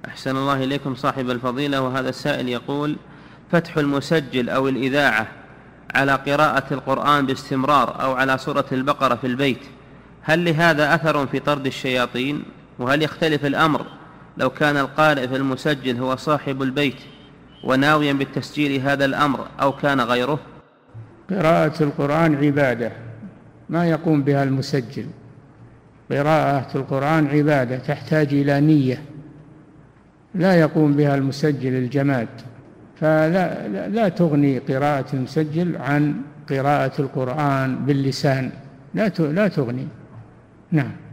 أحسن الله إليكم صاحب الفضيلة. وهذا السائل يقول: فتح المسجل أو الإذاعة على قراءة القرآن باستمرار أو على سورة البقرة في البيت، هل لهذا أثر في طرد الشياطين؟ وهل يختلف الأمر لو كان القارئ في المسجل هو صاحب البيت وناويا بالتسجيل هذا الأمر أو كان غيره؟ قراءة القرآن عبادة ما يقوم بها المسجل. قراءة القرآن عبادة تحتاج إلى نية لا يقوم بها المسجل الجماد، فلا تغني قراءة المسجل عن قراءة القرآن باللسان، لا تغني. نعم.